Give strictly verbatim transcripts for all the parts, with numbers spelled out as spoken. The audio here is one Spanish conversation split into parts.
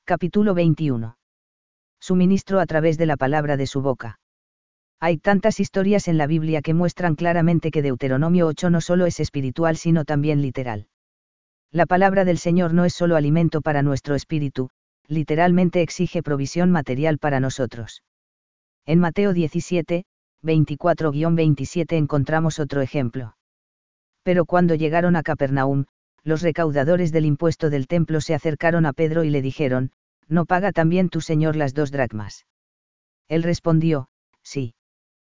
Capítulo veintiuno. Suministro a través de la palabra de su boca. Hay tantas historias en la Biblia que muestran claramente que Deuteronomio ocho no solo es espiritual sino también literal. La palabra del Señor no es solo alimento para nuestro espíritu, literalmente exige provisión material para nosotros. En Mateo diecisiete, veinticuatro a veintisiete encontramos otro ejemplo. Pero cuando llegaron a Capernaum, los recaudadores del impuesto del templo se acercaron a Pedro y le dijeron, ¿no paga también tu señor las dos dracmas? Él respondió, sí.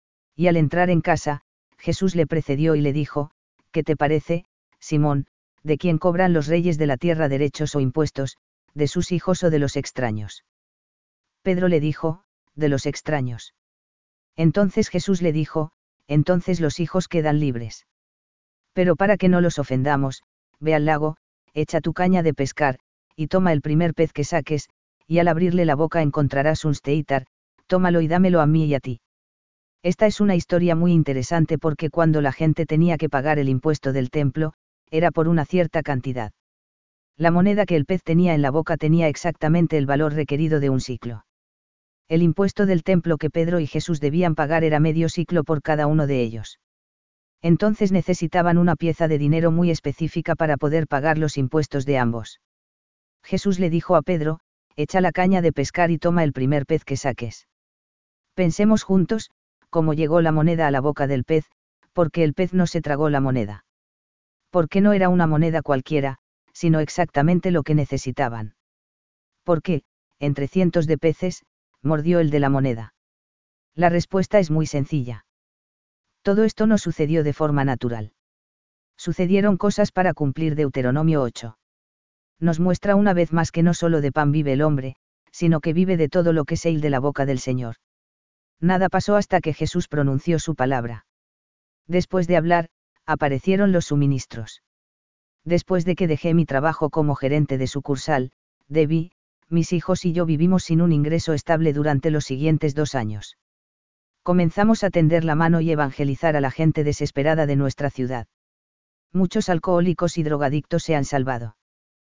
Y al entrar en casa, Jesús le precedió y le dijo, ¿qué te parece, Simón, de quién cobran los reyes de la tierra derechos o impuestos, de sus hijos o de los extraños? Pedro le dijo, de los extraños. Entonces Jesús le dijo, entonces los hijos quedan libres. Pero para que no los ofendamos, ve al lago, echa tu caña de pescar, y toma el primer pez que saques, y al abrirle la boca encontrarás un steitar, tómalo y dámelo a mí y a ti. Esta es una historia muy interesante porque cuando la gente tenía que pagar el impuesto del templo, era por una cierta cantidad. La moneda que el pez tenía en la boca tenía exactamente el valor requerido de un siclo. El impuesto del templo que Pedro y Jesús debían pagar era medio siclo por cada uno de ellos. Entonces necesitaban una pieza de dinero muy específica para poder pagar los impuestos de ambos. Jesús le dijo a Pedro, echa la caña de pescar y toma el primer pez que saques. Pensemos juntos, cómo llegó la moneda a la boca del pez, porque el pez no se tragó la moneda. Porque no era una moneda cualquiera, sino exactamente lo que necesitaban. Porque, entre cientos de peces, mordió el de la moneda. La respuesta es muy sencilla. Todo esto no sucedió de forma natural. Sucedieron cosas para cumplir Deuteronomio ocho. Nos muestra una vez más que no solo de pan vive el hombre, sino que vive de todo lo que sale de la boca del Señor. Nada pasó hasta que Jesús pronunció su palabra. Después de hablar, aparecieron los suministros. Después de que dejé mi trabajo como gerente de sucursal, Debbie, mis hijos y yo vivimos sin un ingreso estable durante los siguientes dos años. Comenzamos a tender la mano y evangelizar a la gente desesperada de nuestra ciudad. Muchos alcohólicos y drogadictos se han salvado.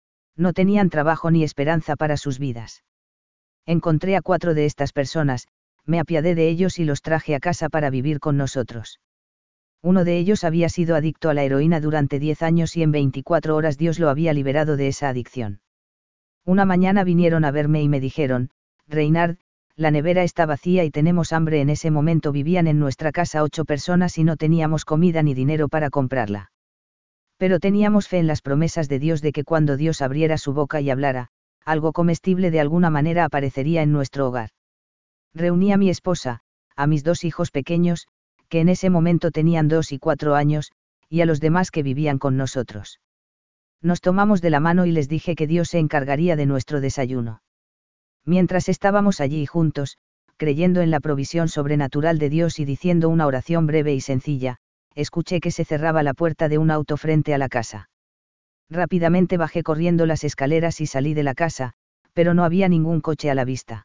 No tenían trabajo ni esperanza para sus vidas. Encontré a cuatro de estas personas, me apiadé de ellos y los traje a casa para vivir con nosotros. Uno de ellos había sido adicto a la heroína durante diez años y en veinticuatro horas Dios lo había liberado de esa adicción. Una mañana vinieron a verme y me dijeron, Reinhard, la nevera está vacía y tenemos hambre. En ese momento vivían en nuestra casa ocho personas y no teníamos comida ni dinero para comprarla. Pero teníamos fe en las promesas de Dios de que cuando Dios abriera su boca y hablara, algo comestible de alguna manera aparecería en nuestro hogar. Reuní a mi esposa, a mis dos hijos pequeños, que en ese momento tenían dos y cuatro años, y a los demás que vivían con nosotros. Nos tomamos de la mano y les dije que Dios se encargaría de nuestro desayuno. Mientras estábamos allí juntos, creyendo en la provisión sobrenatural de Dios y diciendo una oración breve y sencilla, escuché que se cerraba la puerta de un auto frente a la casa. Rápidamente bajé corriendo las escaleras y salí de la casa, pero no había ningún coche a la vista.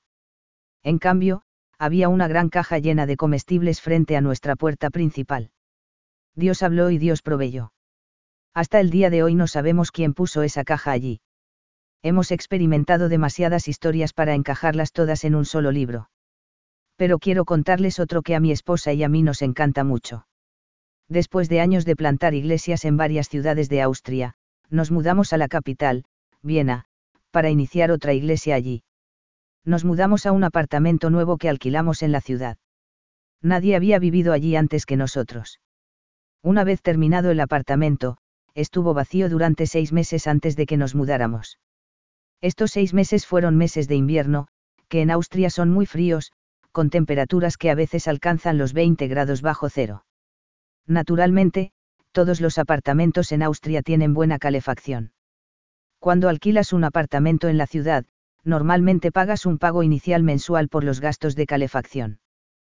En cambio, había una gran caja llena de comestibles frente a nuestra puerta principal. Dios habló y Dios proveyó. Hasta el día de hoy no sabemos quién puso esa caja allí. Hemos experimentado demasiadas historias para encajarlas todas en un solo libro. Pero quiero contarles otro que a mi esposa y a mí nos encanta mucho. Después de años de plantar iglesias en varias ciudades de Austria, nos mudamos a la capital, Viena, para iniciar otra iglesia allí. Nos mudamos a un apartamento nuevo que alquilamos en la ciudad. Nadie había vivido allí antes que nosotros. Una vez terminado el apartamento, estuvo vacío durante seis meses antes de que nos mudáramos. Estos seis meses fueron meses de invierno, que en Austria son muy fríos, con temperaturas que a veces alcanzan los veinte grados bajo cero. Naturalmente, todos los apartamentos en Austria tienen buena calefacción. Cuando alquilas un apartamento en la ciudad, normalmente pagas un pago inicial mensual por los gastos de calefacción.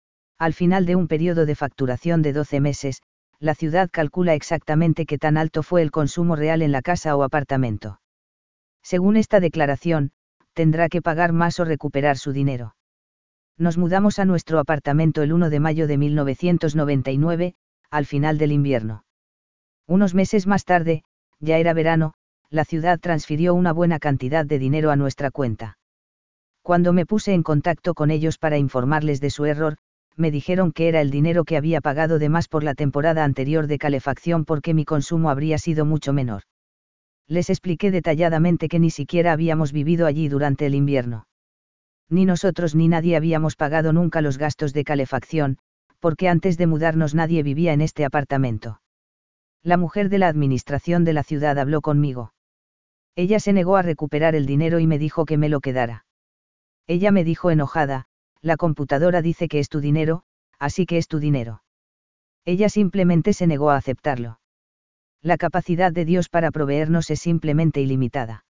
Al final de un periodo de facturación de doce meses, la ciudad calcula exactamente qué tan alto fue el consumo real en la casa o apartamento. Según esta declaración, tendrá que pagar más o recuperar su dinero. Nos mudamos a nuestro apartamento el primero de mayo de mil novecientos noventa y nueve, al final del invierno. Unos meses más tarde, ya era verano, la ciudad transfirió una buena cantidad de dinero a nuestra cuenta. Cuando me puse en contacto con ellos para informarles de su error, me dijeron que era el dinero que había pagado de más por la temporada anterior de calefacción porque mi consumo habría sido mucho menor. Les expliqué detalladamente que ni siquiera habíamos vivido allí durante el invierno. Ni nosotros ni nadie habíamos pagado nunca los gastos de calefacción, porque antes de mudarnos nadie vivía en este apartamento. La mujer de la administración de la ciudad habló conmigo. Ella se negó a recuperar el dinero y me dijo que me lo quedara. Ella me dijo enojada, la computadora dice que es tu dinero, así que es tu dinero. Ella simplemente se negó a aceptarlo. La capacidad de Dios para proveernos es simplemente ilimitada.